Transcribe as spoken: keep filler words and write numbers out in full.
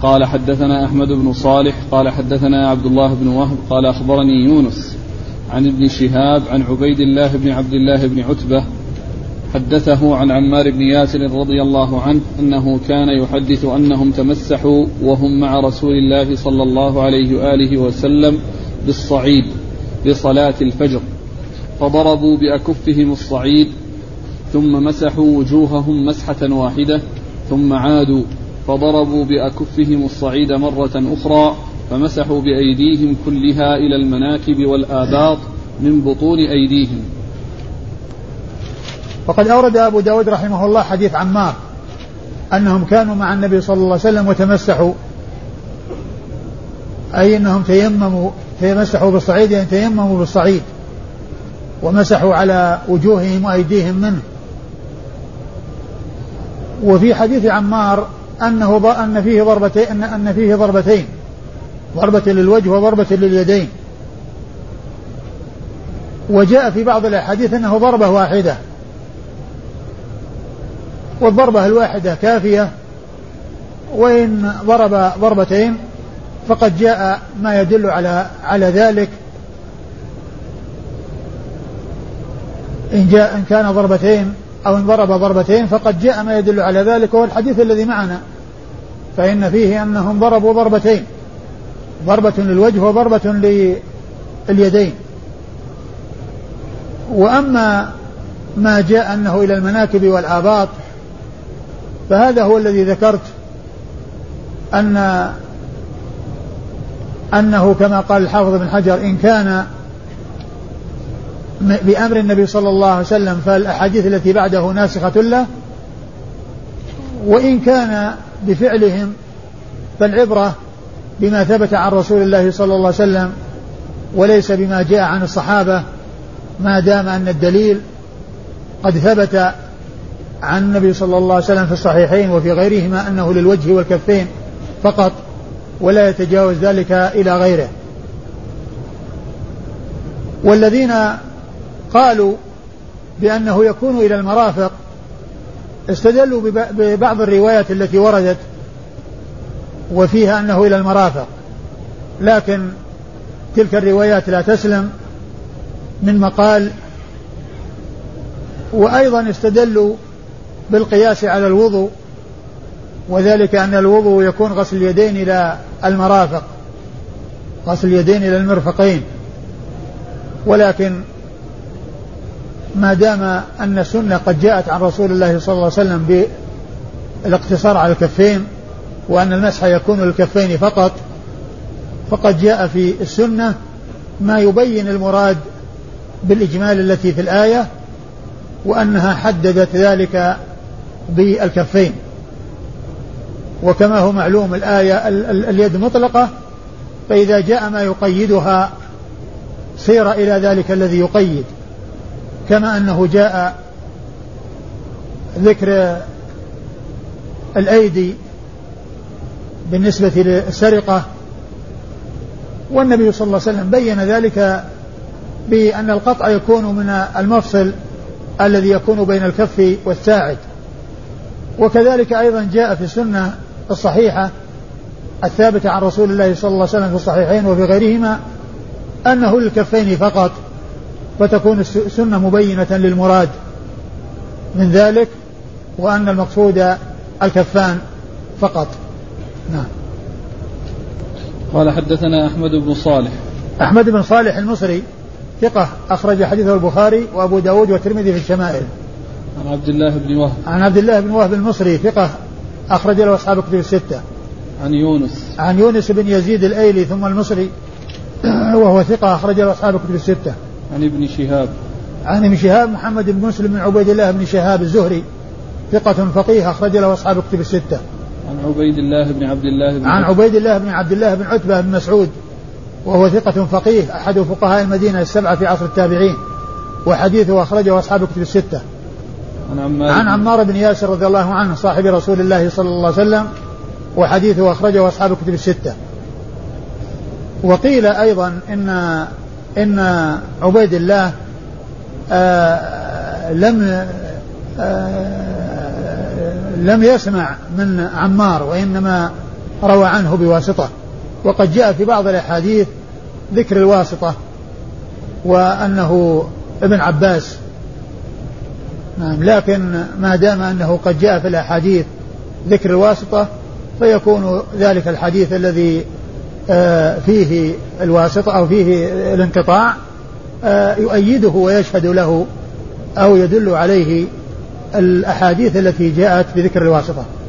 قال حدثنا أحمد بن صالح قال حدثنا عبد الله بن وهب قال أخبرني يونس عن ابن شهاب عن عبيد الله بن عبد الله بن عتبة حدثه عن عمار بن ياسر رضي الله عنه أنه كان يحدث أنهم تمسحوا وهم مع رسول الله صلى الله عليه وآله وسلم بالصعيد بصلاة الفجر، فضربوا بأكفهم الصعيد ثم مسحوا وجوههم مسحة واحدة ثم عادوا فضربوا بأكفهم الصعيد مرة أخرى فمسحوا بأيديهم كلها إلى المناكب والآباط من بطون أيديهم. وقد أورد أبو داود رحمه الله حديث عمار أنهم كانوا مع النبي صلى الله عليه وسلم وتمسحوا، أي أنهم تيمموا تمسحوا بالصعيد يعني تيمموا بالصعيد ومسحوا على وجوههم وأيديهم منه. وفي حديث عمار أنه أن فيه ضربتين أن أن فيه ضربتين ضربة للوجه وضربة لليدين، وجاء في بعض الأحاديث أنه ضربة واحدة، والضربة الواحدة كافية، وإن ضرب ضربتين فقد جاء ما يدل على على ذلك، إن جاء إن كان ضربتين أو إن ضرب ضربتين فقد جاء ما يدل على ذلك، وهو الحديث الذي معنا، فإن فيه أنهم ضربوا ضربتين، ضربة للوجه وضربة لليدين. وأما ما جاء أنه إلى المناكب والآباط فهذا هو الذي ذكرت أن أنه كما قال الحافظ بن حجر إن كان بأمر النبي صلى الله عليه وسلم فالأحاديث التي بعده ناسخة له، وإن كان بفعلهم فالعبرة بما ثبت عن رسول الله صلى الله عليه وسلم وليس بما جاء عن الصحابة، ما دام أن الدليل قد ثبت عن النبي صلى الله عليه وسلم في الصحيحين وفي غيرهما أنه للوجه والكفين فقط ولا يتجاوز ذلك إلى غيره. والذين قالوا بأنه يكون إلى المرافق استدلوا ببعض الروايات التي وردت وفيها أنه إلى المرافق، لكن تلك الروايات لا تسلم من مقال. وأيضا استدلوا بالقياس على الوضوء، وذلك أن الوضوء يكون غسل اليدين إلى المرافق، غسل اليدين إلى المرفقين، ولكن ما دام أن السنة قد جاءت عن رسول الله صلى الله عليه وسلم بالاقتصار على الكفين وأن المسح يكون للكفين فقط، فقد جاء في السنة ما يبين المراد بالإجمال التي في الآية، وأنها حددت ذلك بالكفين. وكما هو معلوم الآية اليد مطلقة، فإذا جاء ما يقيدها صير إلى ذلك الذي يقيد، كما أنه جاء ذكر الأيدي بالنسبة للسرقة، والنبي صلى الله عليه وسلم بين ذلك بأن القطع يكون من المفصل الذي يكون بين الكف والساعد. وكذلك أيضا جاء في السنة الصحيحة الثابتة عن رسول الله صلى الله عليه وسلم في الصحيحين وفي غيرهما أنه للكفين فقط، فتكون السنة مبينة للمراد من ذلك، وأن المقصود الكفان فقط. نعم. قال حدثنا أحمد بن صالح. أحمد بن صالح المصري ثقة أخرج حديثه البخاري وأبو داود والترمذي في الشمائل. عن عبد الله بن وهب. عن عبد الله بن وهب المصري ثقة أخرج له أصحاب الكتب الستة. عن يونس. عن يونس بن يزيد الأيلي ثم المصري وهو ثقة أخرج له أصحاب الكتب الستة. عن ابن شهاب. عن ابن شهاب محمد بن مسلم بن عبيد الله بن شهاب الزهري ثقة فقيه أخرج له أصحاب الكتب الستة. عن عبيد الله بن عبد الله بن عن عبيد الله بن عبد الله بن عتبة بن مسعود وهو ثقة فقيه أحد فقهاء المدينة السبعة في عصر التابعين، وحديثه أخرجه أصحاب الكتب الستة. عن عمار, عن عمار بن ياسر رضي الله عنه صاحب رسول الله صلى الله عليه وسلم، وحديثه أخرجه أصحاب الكتب الستة. وقيل أيضا إن إن عبيد الله آه لم آه لم يسمع من عمار، وإنما روى عنه بواسطة. وقد جاء في بعض الأحاديث ذكر الواسطة وأنه ابن عباس، لكن ما دام أنه قد جاء في الأحاديث ذكر الواسطة فيكون ذلك الحديث الذي فيه الواسطة أو فيه الانقطاع يؤيده ويشهد له أو يدل عليه الأحاديث التي جاءت بذكر الواسطة.